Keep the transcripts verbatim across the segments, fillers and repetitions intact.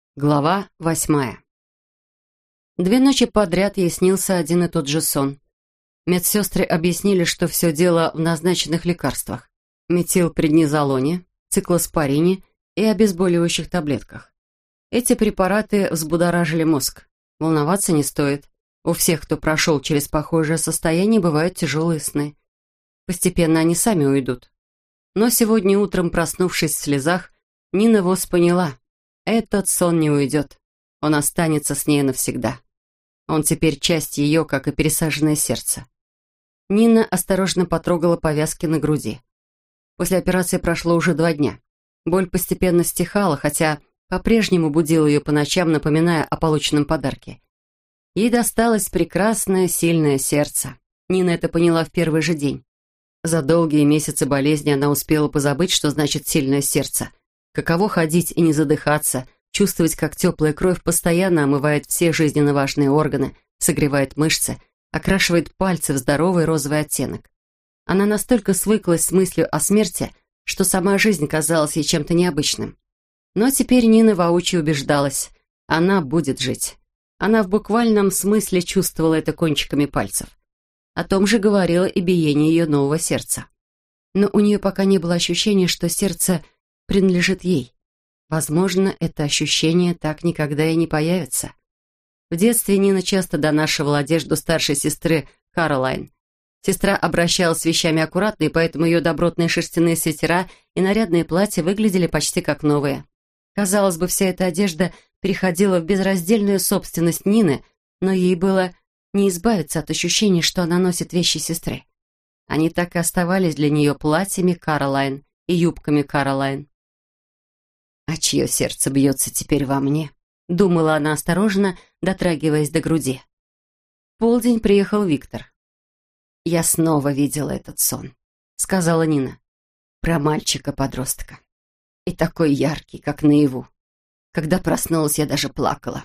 Глава восьмая. Две ночи подряд ей снился один и тот же сон. Медсестры объяснили, что все дело в назначенных лекарствах: метилпреднизолоне, циклоспорине и обезболивающих таблетках. Эти препараты взбудоражили мозг. Волноваться не стоит. У всех, кто прошел через похожее состояние, бывают тяжелые сны. Постепенно они сами уйдут. Но сегодня утром, проснувшись в слезах, Нина Вос поняла: этот сон не уйдет. Он останется с ней навсегда. Он теперь часть ее, как и пересаженное сердце. Нина осторожно потрогала повязки на груди. После операции прошло уже два дня. Боль постепенно стихала, хотя по-прежнему будила ее по ночам, напоминая о полученном подарке. Ей досталось прекрасное, сильное сердце. Нина это поняла в первый же день. За долгие месяцы болезни она успела позабыть, что значит сильное сердце. Каково ходить и не задыхаться, чувствовать, как теплая кровь постоянно омывает все жизненно важные органы, согревает мышцы, окрашивает пальцы в здоровый розовый оттенок. Она настолько свыклась с мыслью о смерти, что сама жизнь казалась ей чем-то необычным. Но теперь Нина воочию убеждалась: она будет жить. Она в буквальном смысле чувствовала это кончиками пальцев. О том же говорило и биение ее нового сердца. Но у нее пока не было ощущения, что сердце принадлежит ей. Возможно, это ощущение так никогда и не появится. В детстве Нина часто донашивала одежду старшей сестры Каролайн. Сестра обращалась с вещами аккуратно, и поэтому ее добротные шерстяные свитера и нарядные платья выглядели почти как новые. Казалось бы, вся эта одежда переходила в безраздельную собственность Нины, но ей было не избавиться от ощущения, что она носит вещи сестры. Они так и оставались для нее платьями Каролайн и юбками Каролайн. «А чье сердце бьется теперь во мне?» — думала она осторожно, дотрагиваясь до груди. В полдень приехал Виктор. «Я снова видела этот сон», — сказала Нина. «Про мальчика-подростка. И такой яркий, как наяву. Когда проснулась, я даже плакала».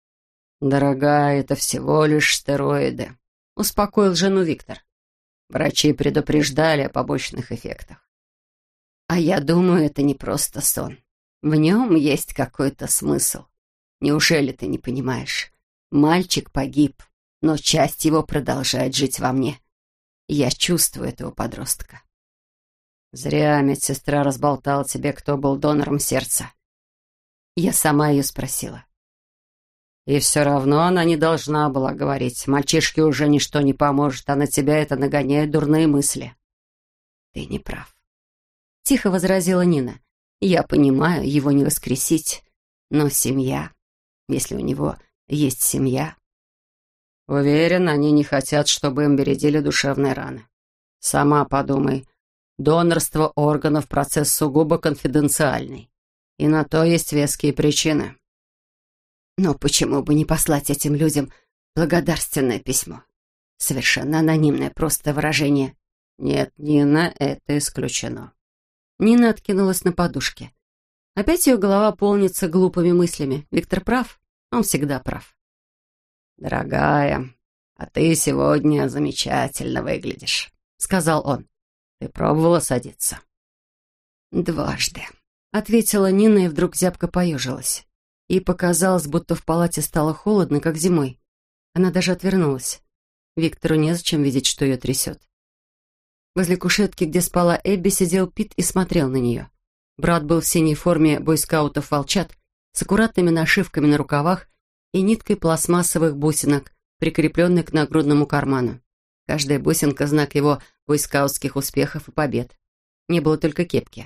«Дорогая, это всего лишь стероиды», — успокоил жену Виктор. «Врачи предупреждали о побочных эффектах». «А я думаю, это не просто сон. В нем есть какой-то смысл. Неужели ты не понимаешь? Мальчик погиб, но часть его продолжает жить во мне. Я чувствую этого подростка». «Зря медсестра разболтала тебе, кто был донором сердца». Я сама ее спросила. «И все равно она не должна была говорить. Мальчишке уже ничто не поможет, а на тебя это нагоняет дурные мысли». «Ты не прав», — тихо возразила Нина. «Я понимаю, его не воскресить, но семья, если у него есть семья...» «Уверен, они не хотят, чтобы им бередили душевные раны. Сама подумай, донорство органов — процесс сугубо конфиденциальный, и на то есть веские причины». «Но почему бы не послать этим людям благодарственное письмо? Совершенно анонимное, просто выражение». «Нет, Нина, это исключено». Нина откинулась на подушке. Опять ее голова полнится глупыми мыслями. Виктор прав, он всегда прав. «Дорогая, а ты сегодня замечательно выглядишь», — сказал он. «Ты пробовала садиться?» «Дважды», — ответила Нина и вдруг зябко поежилась. Ей показалось, будто в палате стало холодно, как зимой. Она даже отвернулась. Виктору незачем видеть, что ее трясет. Возле кушетки, где спала Эбби, сидел Пит и смотрел на нее. Брат был в синей форме бойскаутов-волчат, с аккуратными нашивками на рукавах и ниткой пластмассовых бусинок, прикрепленной к нагрудному карману. Каждая бусинка — знак его бойскаутских успехов и побед. Не было только кепки.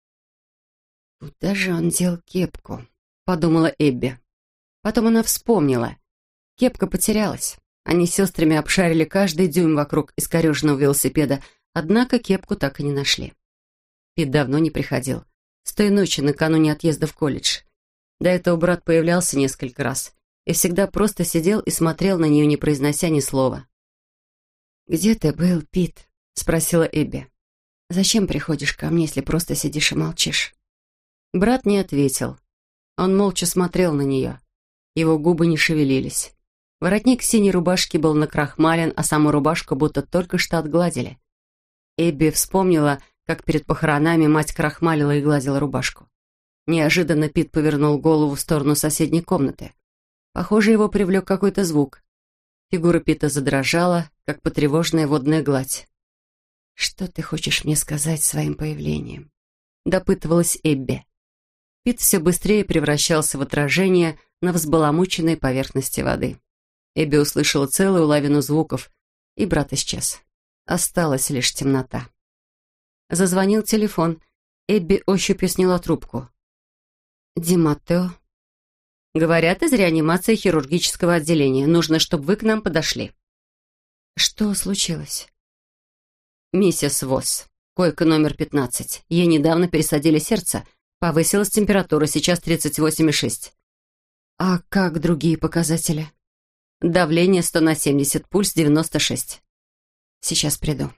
«Куда же он дел кепку?» — подумала Эбби. Потом она вспомнила. Кепка потерялась. Они с сестрами обшарили каждый дюйм вокруг искореженного велосипеда, однако кепку так и не нашли. Пит давно не приходил. С той ночи, накануне отъезда в колледж. До этого брат появлялся несколько раз и всегда просто сидел и смотрел на нее, не произнося ни слова. «Где ты был, Пит?» — спросила Эбби. «Зачем приходишь ко мне, если просто сидишь и молчишь?» Брат не ответил. Он молча смотрел на нее. Его губы не шевелились. Воротник синей рубашки был накрахмален, а саму рубашку будто только что отгладили. Эбби вспомнила, как перед похоронами мать крахмалила и гладила рубашку. Неожиданно Пит повернул голову в сторону соседней комнаты. Похоже, его привлек какой-то звук. Фигура Пита задрожала, как потревоженная водная гладь. «Что ты хочешь мне сказать своим появлением?» — допытывалась Эбби. Пит все быстрее превращался в отражение на взбаламученной поверхности воды. Эбби услышала целую лавину звуков, и брат исчез. Осталась лишь темнота. Зазвонил телефон. Эбби ощупью сняла трубку. «Ди Маттео?» «Говорят, из реанимации хирургического отделения. Нужно, чтобы вы к нам подошли». «Что случилось?» «Миссис Восс. Койка номер пятнадцать. Ей недавно пересадили сердце. Повысилась температура, сейчас тридцать восемь и шесть». «А как другие показатели?» «Давление сто на семьдесят, пульс девяносто шесть». «Сейчас приду».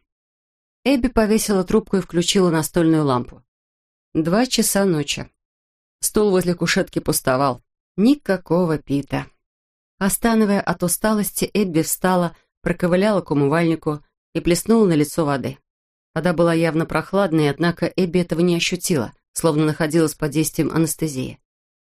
Эбби повесила трубку и включила настольную лампу. Два часа ночи. Стул возле кушетки пустовал. Никакого Пита. Постановая от усталости, Эбби встала, проковыляла к умывальнику и плеснула на лицо воды. Вода была явно прохладной, однако Эбби этого не ощутила, словно находилась под действием анестезии.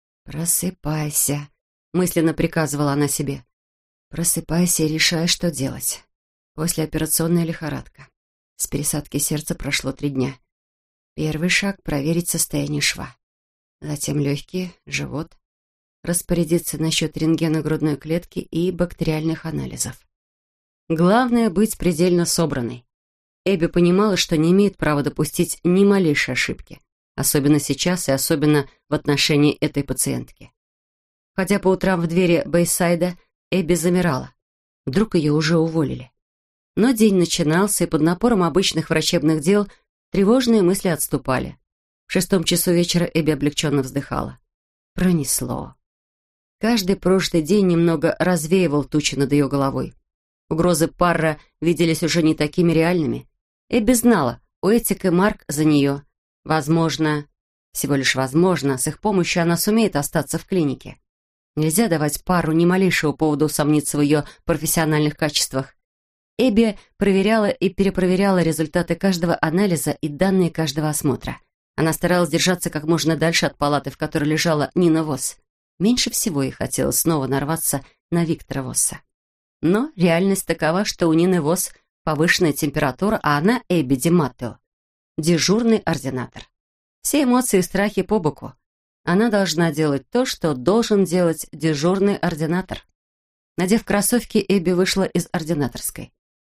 «Просыпайся», — мысленно приказывала она себе. «Просыпайся и решай, что делать. Послеоперационная лихорадка. С пересадки сердца прошло три дня. Первый шаг — проверить состояние шва. Затем легкие, живот. Распорядиться насчет рентгена грудной клетки и бактериальных анализов. Главное — быть предельно собранной. Эбби понимала, что не имеет права допустить ни малейшей ошибки, особенно сейчас и особенно в отношении этой пациентки. Хотя по утрам в двери Бэйсайда, Эбби замирала. Вдруг ее уже уволили. Но день начинался, и под напором обычных врачебных дел тревожные мысли отступали. В шестом часу вечера Эбби облегченно вздыхала. Пронесло. Каждый прожитый день немного развеивал тучи над ее головой. Угрозы Парра виделись уже не такими реальными. Эбби знала, Уэттик и Марк за нее. Возможно, всего лишь возможно, с их помощью она сумеет остаться в клинике. Нельзя давать Парру ни малейшего повода усомниться в ее профессиональных качествах. Эбби проверяла и перепроверяла результаты каждого анализа и данные каждого осмотра. Она старалась держаться как можно дальше от палаты, в которой лежала Нина Восс. Меньше всего ей хотелось снова нарваться на Виктора Восса. Но реальность такова, что у Нины Восс повышенная температура, а она, Эбби Ди Маттео, дежурный ординатор. Все эмоции и страхи по боку. Она должна делать то, что должен делать дежурный ординатор. Надев кроссовки, Эбби вышла из ординаторской.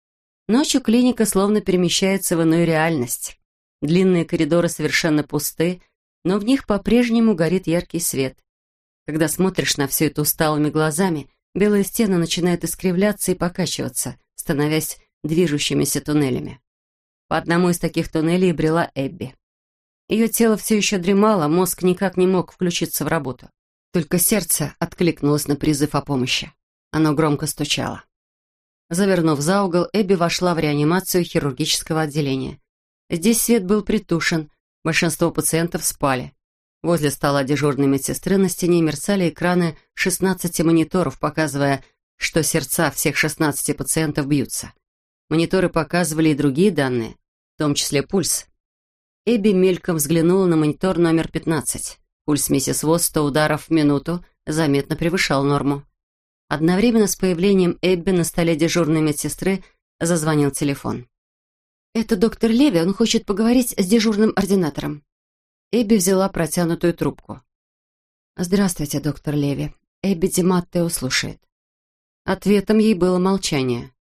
Ночью клиника словно перемещается в иную реальность. Длинные коридоры совершенно пусты, но в них по-прежнему горит яркий свет. Когда смотришь на все это усталыми глазами, белые стены начинают искривляться и покачиваться, становясь движущимися туннелями. По одному из таких туннелей брела Эбби. Ее тело все еще дремало, мозг никак не мог включиться в работу. Только сердце откликнулось на призыв о помощи. Оно громко стучало. Завернув за угол, Эбби вошла в реанимацию хирургического отделения. Здесь свет был притушен, большинство пациентов спали. Возле стола дежурной медсестры на стене мерцали экраны шестнадцати мониторов, показывая, что сердца всех шестнадцати пациентов бьются. Мониторы показывали и другие данные, в том числе пульс. Эбби мельком взглянула на монитор номер пятнадцать. Пульс миссис Восс сто ударов в минуту заметно превышал норму. Одновременно с появлением Эбби на столе дежурной медсестры зазвонил телефон. «Это доктор Леви, он хочет поговорить с дежурным ординатором». Эбби взяла протянутую трубку. «Здравствуйте, доктор Леви. Эбби Ди Маттео слушает». Ответом ей было молчание.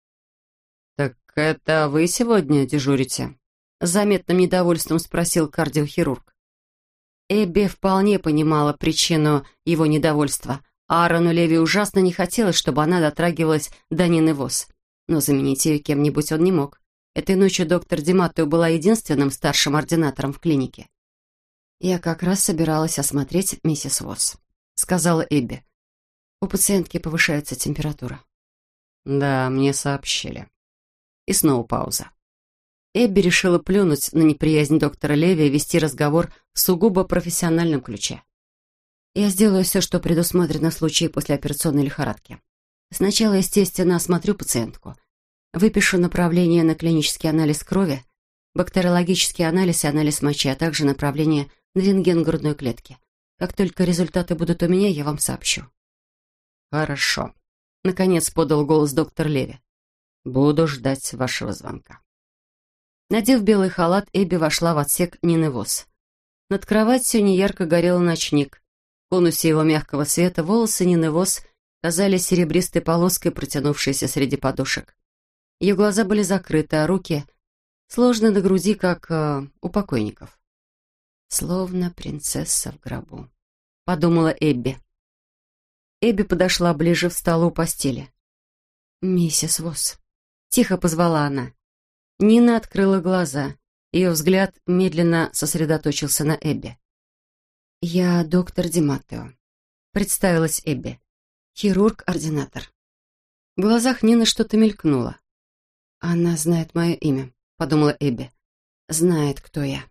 «Так это вы сегодня дежурите?» С заметным недовольством спросил кардиохирург. Эбби вполне понимала причину его недовольства. Аарону Леви ужасно не хотелось, чтобы она дотрагивалась до Нины Восс. Но заменить ее кем-нибудь он не мог. Этой ночью доктор Ди Маттео была единственным старшим ординатором в клинике. «Я как раз собиралась осмотреть миссис Восс», — сказала Эбби. «У пациентки повышается температура». «Да, мне сообщили». И снова пауза. Эбби решила плюнуть на неприязнь доктора Леви и вести разговор в сугубо профессиональном ключе. «Я сделаю все, что предусмотрено в случае послеоперационной лихорадки. Сначала, естественно, осмотрю пациентку. Выпишу направление на клинический анализ крови, бактериологический анализ и анализ мочи, а также направление на рентген грудной клетки. Как только результаты будут у меня, я вам сообщу». «Хорошо», — наконец подал голос доктор Леви. «Буду ждать вашего звонка». Надев белый халат, Эбби вошла в отсек Нины Вос. Над кроватью неярко горел ночник. В конусе его мягкого света волосы Нины Вос казались серебристой полоской, протянувшейся среди подушек. Ее глаза были закрыты, а руки сложены на груди, как э, у покойников. «Словно принцесса в гробу», — подумала Эбби. Эбби подошла ближе, встала у постели. «Миссис Вос», — тихо позвала она. Нина открыла глаза. Ее взгляд медленно сосредоточился на Эбби. «Я доктор Ди Маттео», — представилась Эбби. «Хирург-ординатор». В глазах Нины что-то мелькнуло. «Она знает мое имя», — подумала Эбби. «Знает, кто я».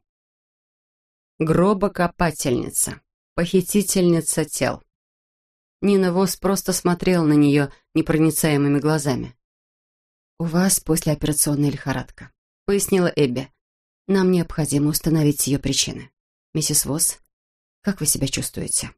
Гробокопательница, похитительница тел. Нина Вос просто смотрела на нее непроницаемыми глазами. «У вас послеоперационная лихорадка», — пояснила Эбби. «Нам необходимо установить ее причины. Миссис Вос, как вы себя чувствуете?»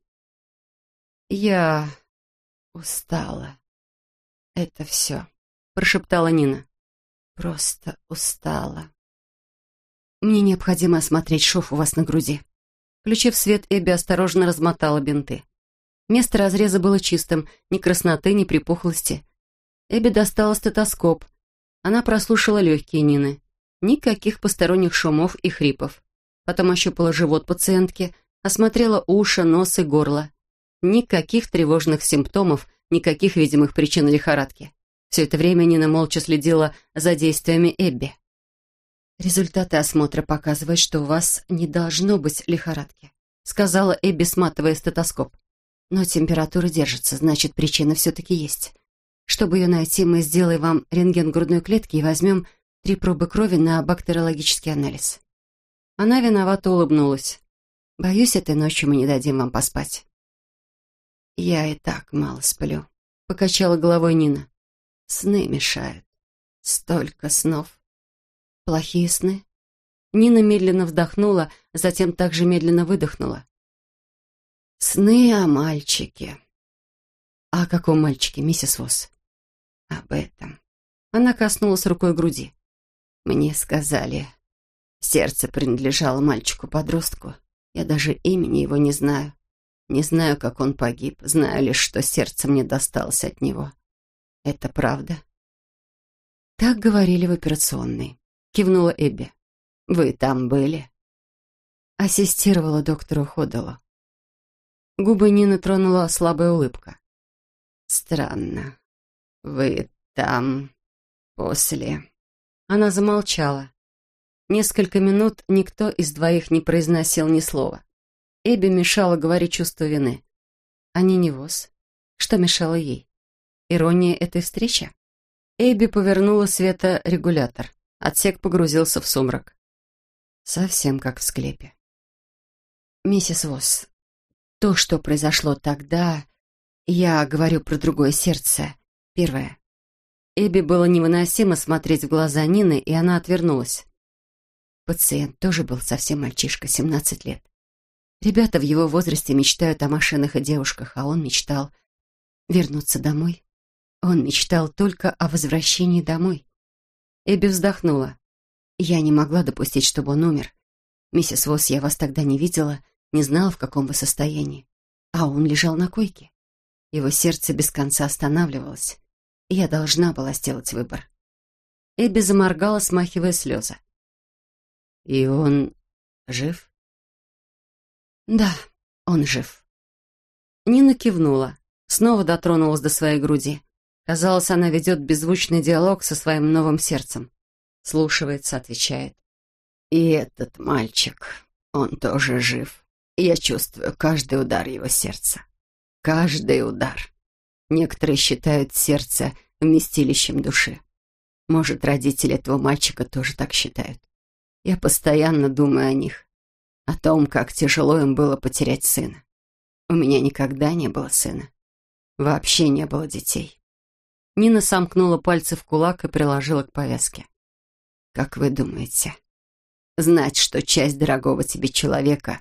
«Я устала. Это все», — прошептала Нина. «Просто устала. Мне необходимо осмотреть шов у вас на груди». Включив свет, Эбби осторожно размотала бинты. Место разреза было чистым, ни красноты, ни припухлости. Эбби достала стетоскоп. Она прослушала легкие Нины. Никаких посторонних шумов и хрипов. Потом ощупала живот пациентки, осмотрела уши, нос и горло. Никаких тревожных симптомов, никаких видимых причин лихорадки. Все это время Нина молча следила за действиями Эбби. «Результаты осмотра показывают, что у вас не должно быть лихорадки», сказала Эбби, сматывая стетоскоп. «Но температура держится, значит, причина все-таки есть. Чтобы ее найти, мы сделаем вам рентген грудной клетки и возьмем три пробы крови на бактериологический анализ». Она виновато улыбнулась. «Боюсь, этой ночью мы не дадим вам поспать». «Я и так мало сплю», — покачала головой Нина. «Сны мешают. Столько снов». «Плохие сны?» Нина медленно вдохнула, затем также медленно выдохнула. «Сны о мальчике». «А о каком мальчике, миссис Вос?» «Об этом». Она коснулась рукой груди. «Мне сказали, сердце принадлежало мальчику-подростку. Я даже имени его не знаю. Не знаю, как он погиб. Знаю лишь, что сердце мне досталось от него. Это правда?» «Так говорили в операционной», — кивнула Эбби. «Вы там были?» Ассистировала доктору Ходалу. Губы Нины тронула слабая улыбка. «Странно. Вы там после...» Она замолчала. Несколько минут никто из двоих не произносил ни слова. Эбби мешала говорить чувство вины. А не Вос. Что мешало ей? Ирония этой встречи? Эбби повернула светорегулятор. Отсек погрузился в сумрак. Совсем как в склепе. «Миссис Вос, то, что произошло тогда... Я говорю про другое сердце. Первое». Эбби было невыносимо смотреть в глаза Нины, и она отвернулась. Пациент тоже был совсем мальчишка, семнадцать лет. Ребята в его возрасте мечтают о машинах и девушках, а он мечтал вернуться домой. Он мечтал только о возвращении домой. Эбби вздохнула. «Я не могла допустить, чтобы он умер. Миссис Вос, я вас тогда не видела, не знала, в каком вы состоянии. А он лежал на койке. Его сердце без конца останавливалось. Я должна была сделать выбор». Эбби заморгала, смахивая слезы. «И он жив?» «Да, он жив». Нина кивнула, снова дотронулась до своей груди. Казалось, она ведет беззвучный диалог со своим новым сердцем. Слушается, отвечает. «И этот мальчик, он тоже жив. Я чувствую каждый удар его сердца. Каждый удар. Некоторые считают сердце вместилищем души. Может, родители этого мальчика тоже так считают. Я постоянно думаю о них, о том, как тяжело им было потерять сына. У меня никогда не было сына. Вообще не было детей». Нина сомкнула пальцы в кулак и приложила к повязке. «Как вы думаете, знать, что часть дорогого тебе человека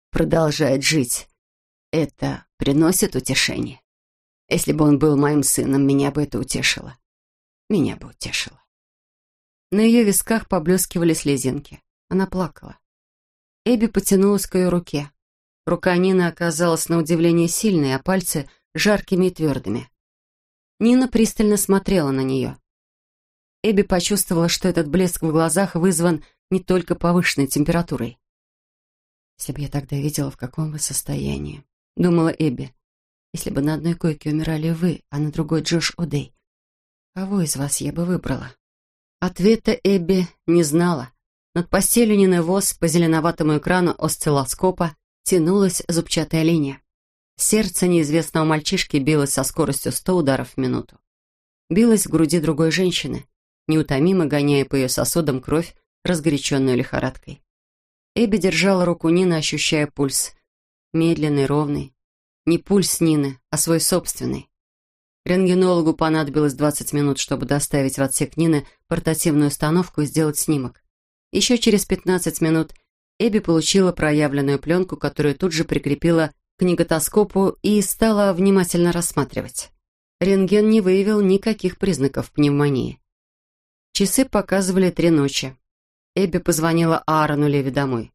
продолжает жить. Это приносит утешение. Если бы он был моим сыном, меня бы это утешило. Меня бы утешило». На ее висках поблескивали слезинки. Она плакала. Эбби потянулась к ее руке. Рука Нины оказалась на удивление сильной, а пальцы жаркими и твердыми. Нина пристально смотрела на нее. Эбби почувствовала, что этот блеск в глазах вызван не только повышенной температурой. «Если бы я тогда видела, в каком вы состоянии», — думала Эбби. «Если бы на одной койке умирали вы, а на другой Джош О'Дей, кого из вас я бы выбрала?» Ответа Эбби не знала. Над постелью Нины Вос по зеленоватому экрану осциллоскопа тянулась зубчатая линия. Сердце неизвестного мальчишки билось со скоростью сто ударов в минуту. Билось в груди другой женщины, неутомимо гоняя по ее сосудам кровь, разгоряченную лихорадкой. Эбби держала руку Нины, ощущая пульс. Медленный, ровный. Не пульс Нины, а свой собственный. Рентгенологу понадобилось двадцать минут, чтобы доставить в отсек Нины портативную установку и сделать снимок. Еще через пятнадцать минут Эбби получила проявленную пленку, которую тут же прикрепила к неготоскопу и стала внимательно рассматривать. Рентген не выявил никаких признаков пневмонии. Часы показывали три ночи. Эбби позвонила Аарону Леви домой.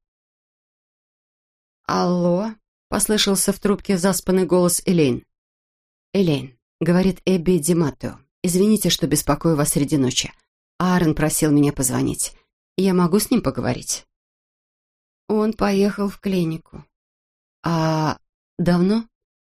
«Алло?» — послышался в трубке заспанный голос Элейн. «Элейн», — говорит Эбби Диматтео, — «извините, что беспокою вас среди ночи. Аарон просил меня позвонить. Я могу с ним поговорить?» «Он поехал в клинику». «А давно?»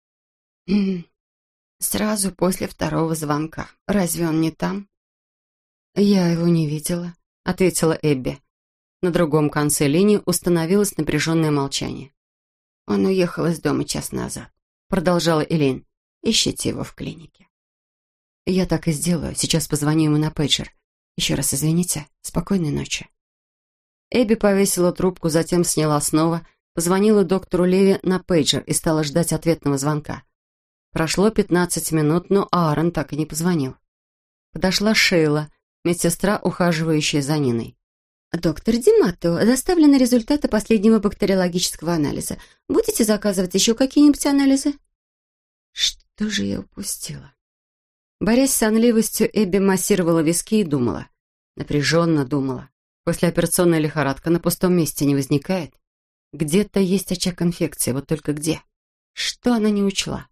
«Сразу после второго звонка. Разве он не там?» «Я его не видела», — ответила Эбби. На другом конце линии установилось напряженное молчание. «Он уехал из дома час назад», — продолжала Элейн. «Ищите его в клинике». «Я так и сделаю. Сейчас позвоню ему на пейджер. Еще раз извините. Спокойной ночи». Эбби повесила трубку, затем сняла снова, позвонила доктору Леви на пейджер и стала ждать ответного звонка. Прошло пятнадцать минут, но Аарон так и не позвонил. Подошла Шейла, медсестра, ухаживающая за Ниной. «Доктор Диматтео, доставлены результаты последнего бактериологического анализа. Будете заказывать еще какие-нибудь анализы?» Что же я упустила? Борясь с сонливостью, Эбби массировала виски и думала. Напряженно думала. Послеоперационная лихорадка на пустом месте не возникает. Где-то есть очаг инфекции, вот только где? Что она не учла?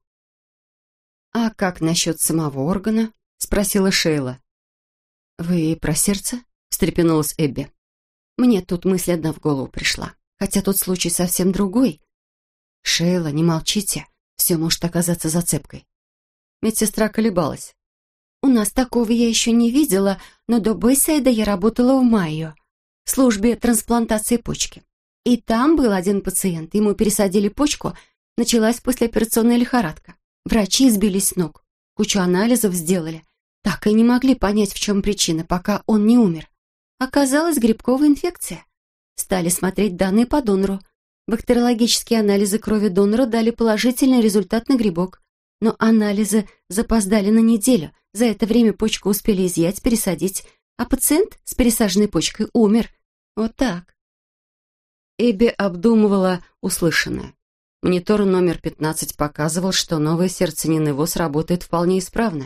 «А как насчет самого органа?» — спросила Шейла. «Вы про сердце?» — встрепенулась Эбби. «Мне тут мысль одна в голову пришла, хотя тут случай совсем другой». «Шейла, не молчите, все может оказаться зацепкой». Медсестра колебалась. «У нас такого я еще не видела, но до Бэйсайда я работала в Майо, в службе трансплантации почки. И там был один пациент, ему пересадили почку, началась послеоперационная лихорадка. Врачи сбились с ног, кучу анализов сделали, так и не могли понять, в чем причина, пока он не умер. Оказалась грибковая инфекция. Стали смотреть данные по донору. Бактериологические анализы крови донора дали положительный результат на грибок. Но анализы запоздали на неделю. За это время почку успели изъять, пересадить, а пациент с пересаженной почкой умер. Вот так». Эбби обдумывала услышанное. Монитор номер пятнадцать показывал, что новое сердце Нины Вос работает вполне исправно.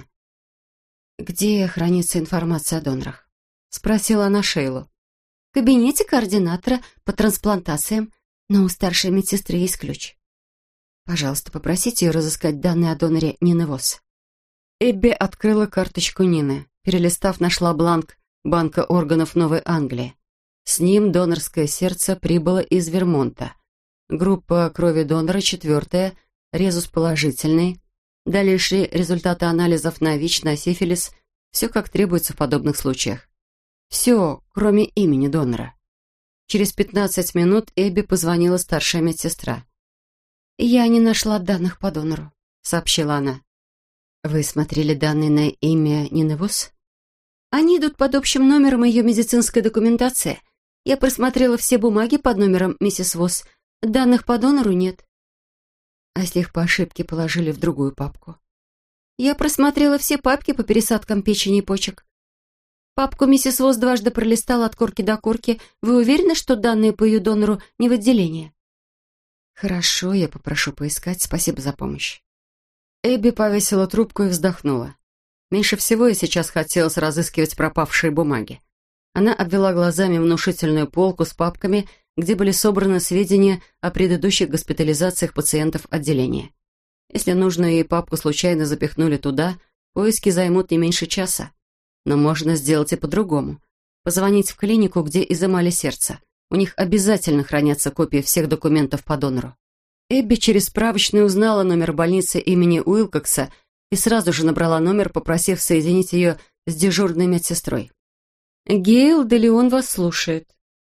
«Где хранится информация о донорах?» — спросила она Шейлу. «В кабинете координатора по трансплантациям, но у старшей медсестры есть ключ. Пожалуйста, попросите ее разыскать данные о доноре Нины Вос». Эбби открыла карточку Нины. Перелистав, нашла бланк Банка органов Новой Англии. С ним донорское сердце прибыло из Вермонта. Группа крови донора четвертая, резус положительный. Дальнейшие результаты анализов на ВИЧ, на сифилис. Все как требуется в подобных случаях. Все, кроме имени донора. Через пятнадцать минут Эбби позвонила старшая медсестра. «Я не нашла данных по донору», — сообщила она. «Вы смотрели данные на имя Нины Вос?» «Они идут под общим номером ее медицинской документации. Я просмотрела все бумаги под номером миссис Вос. Данных по донору нет». «А если их по ошибке положили в другую папку?» «Я просмотрела все папки по пересадкам печени и почек. Папку миссис Вос дважды пролистала от корки до корки. Вы уверены, что данные по ее донору не в отделении?» «Хорошо, я попрошу поискать. Спасибо за помощь». Эбби повесила трубку и вздохнула. Меньше всего ей сейчас хотелось разыскивать пропавшие бумаги. Она обвела глазами внушительную полку с папками, где были собраны сведения о предыдущих госпитализациях пациентов отделения. Если нужную ей папку случайно запихнули туда, поиски займут не меньше часа. Но можно сделать и по-другому. Позвонить в клинику, где изымали сердце. У них обязательно хранятся копии всех документов по донору. Эбби через справочную узнала номер больницы имени Уилкокса и сразу же набрала номер, попросив соединить ее с дежурной медсестрой. «Гейл де Леон вас слушает».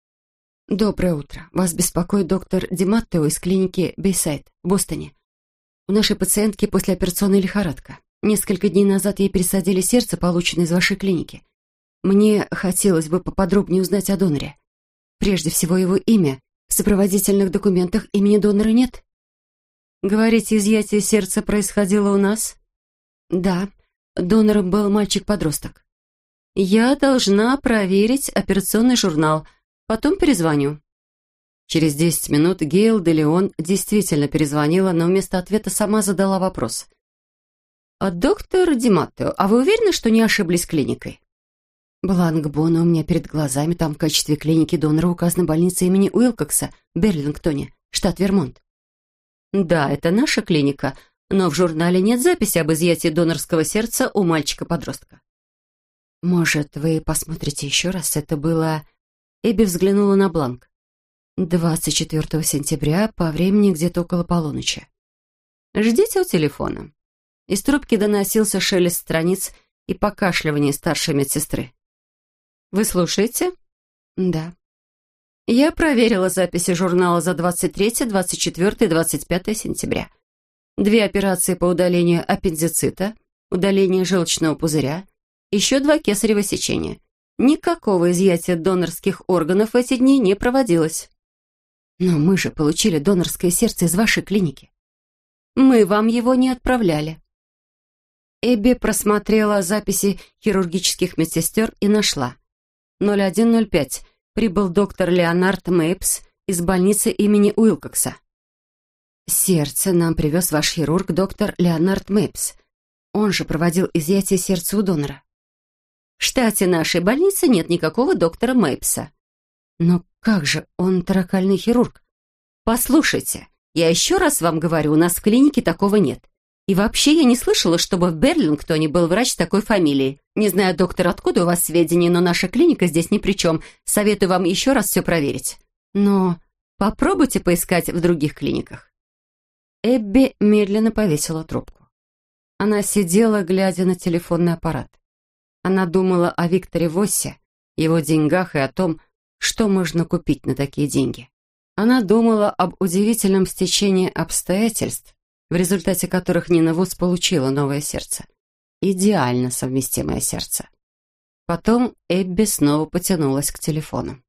«Доброе утро. Вас беспокоит доктор Диматтео из клиники Бейсайд в Бостоне. У нашей пациентки послеоперационная лихорадка. Несколько дней назад ей пересадили сердце, полученное из вашей клиники. Мне хотелось бы поподробнее узнать о доноре. Прежде всего его имя. В сопроводительных документах имени донора нет». «Говорите, изъятие сердца происходило у нас?» «Да. Донором был мальчик-подросток». «Я должна проверить операционный журнал. Потом перезвоню». Через десять минут Гейл де Леон действительно перезвонила, но вместо ответа сама задала вопрос. «А доктор Диматтео, а вы уверены, что не ошиблись клиникой?» «Бланк Бона у меня перед глазами. Там в качестве клиники донора указана больница имени Уилкокса в Берлингтоне, штат Вермонт». «Да, это наша клиника, но в журнале нет записи об изъятии донорского сердца у мальчика-подростка». «Может, вы посмотрите еще раз? Это было...» Эбби взглянула на бланк. «двадцать четвёртого сентября, по времени где-то около полуночи». «Ждите у телефона». Из трубки доносился шелест страниц и покашливание старшей медсестры. «Вы слушаете?» «Да». Я проверила записи журнала за двадцать третье, двадцать четвёртое и двадцать пятое сентября. Две операции по удалению аппендицита, удаление желчного пузыря, еще два кесарево сечения. Никакого изъятия донорских органов в эти дни не проводилось. «Но мы же получили донорское сердце из вашей клиники». «Мы вам его не отправляли». Эбби просмотрела записи хирургических медсестер и нашла. ноль один ноль пять. Прибыл доктор Леонард Мейпс из больницы имени Уилкокса. «Сердце нам привез ваш хирург, доктор Леонард Мейпс. Он же проводил изъятие сердца у донора». «В штате нашей больницы нет никакого доктора Мейпса». «Но как же, он торакальный хирург». «Послушайте, я еще раз вам говорю, у нас в клинике такого нет. И вообще я не слышала, чтобы в Берлингтоне был врач такой фамилии. Не знаю, доктор, откуда у вас сведения, но наша клиника здесь ни при чем. Советую вам еще раз все проверить. Но попробуйте поискать в других клиниках». Эбби медленно повесила трубку. Она сидела, глядя на телефонный аппарат. Она думала о Викторе Воссе, его деньгах и о том, что можно купить на такие деньги. Она думала об удивительном стечении обстоятельств, в результате которых Нина Восс получила новое сердце. Идеально совместимое сердце. Потом Эбби снова потянулась к телефону.